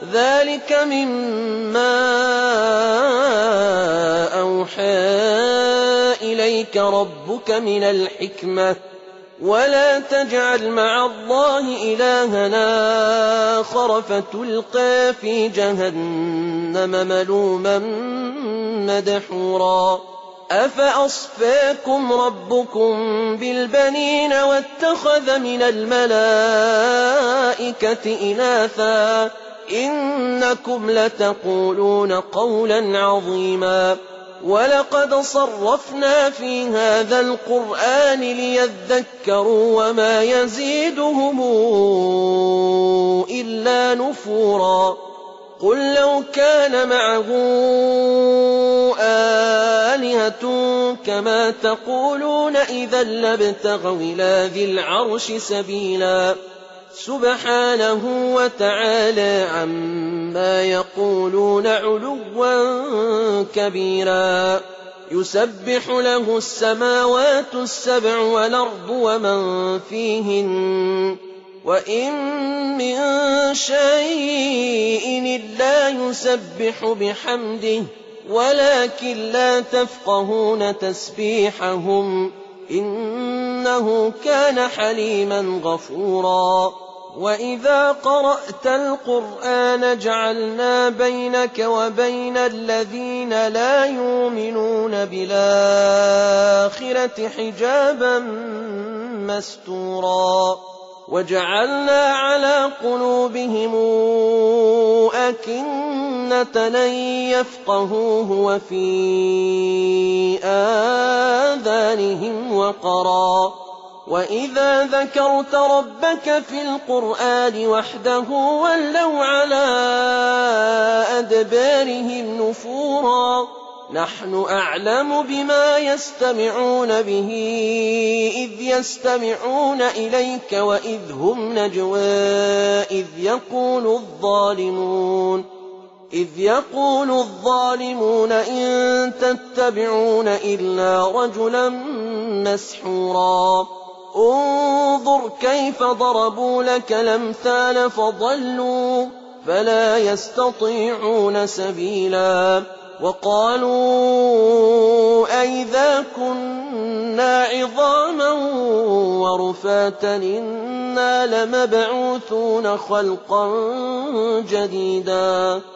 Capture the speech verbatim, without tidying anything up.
ذلك مما أوحى إليك ربك من الحكمة ولا تجعل مع الله إلهنا آخر فتلقى في جهنم ملوما مدحورا أفأصفاكم ربكم بالبنين واتخذ من الملائكة إناثا إنكم لتقولون قولا عظيما ولقد صرفنا في هذا القرآن ليذكروا وما يزيدهم إلا نفورا قل لو كان معه آلهة كما تقولون إذا لابتغوا إلى ذي العرش سبيلا سبحانه وتعالى عما يقولون علوا كبيرا يسبح له السماوات السبع والأرض ومن فيهن وإن من شيء إلا يسبح بحمده ولكن لا تفقهون تسبيحهم إنه كان حليما غفورا وإذا قرأت القرآن جعلنا بينك وبين الذين لا يؤمنون بالآخرة حجابا مستورا وجعلنا على قلوبهم أكنة أن يفقهوه وفي آذانهم وقرا وإذا ذكرت ربك في القرآن وحده ولوا على أدبارهم نفورا نحن أعلم بما يستمعون به إذ يستمعون إليك وإذ هم نجوى إذ يقول الظالمون إذ يقول الظالمون إن تتبعون إلا رجلا مسحورا انظر كيف ضربوا لك الأمثال فضلوا فلا يستطيعون سبيلا وقالوا أئذا كنا عظاما ورفاتا إنا لمبعوثون خلقا جديدا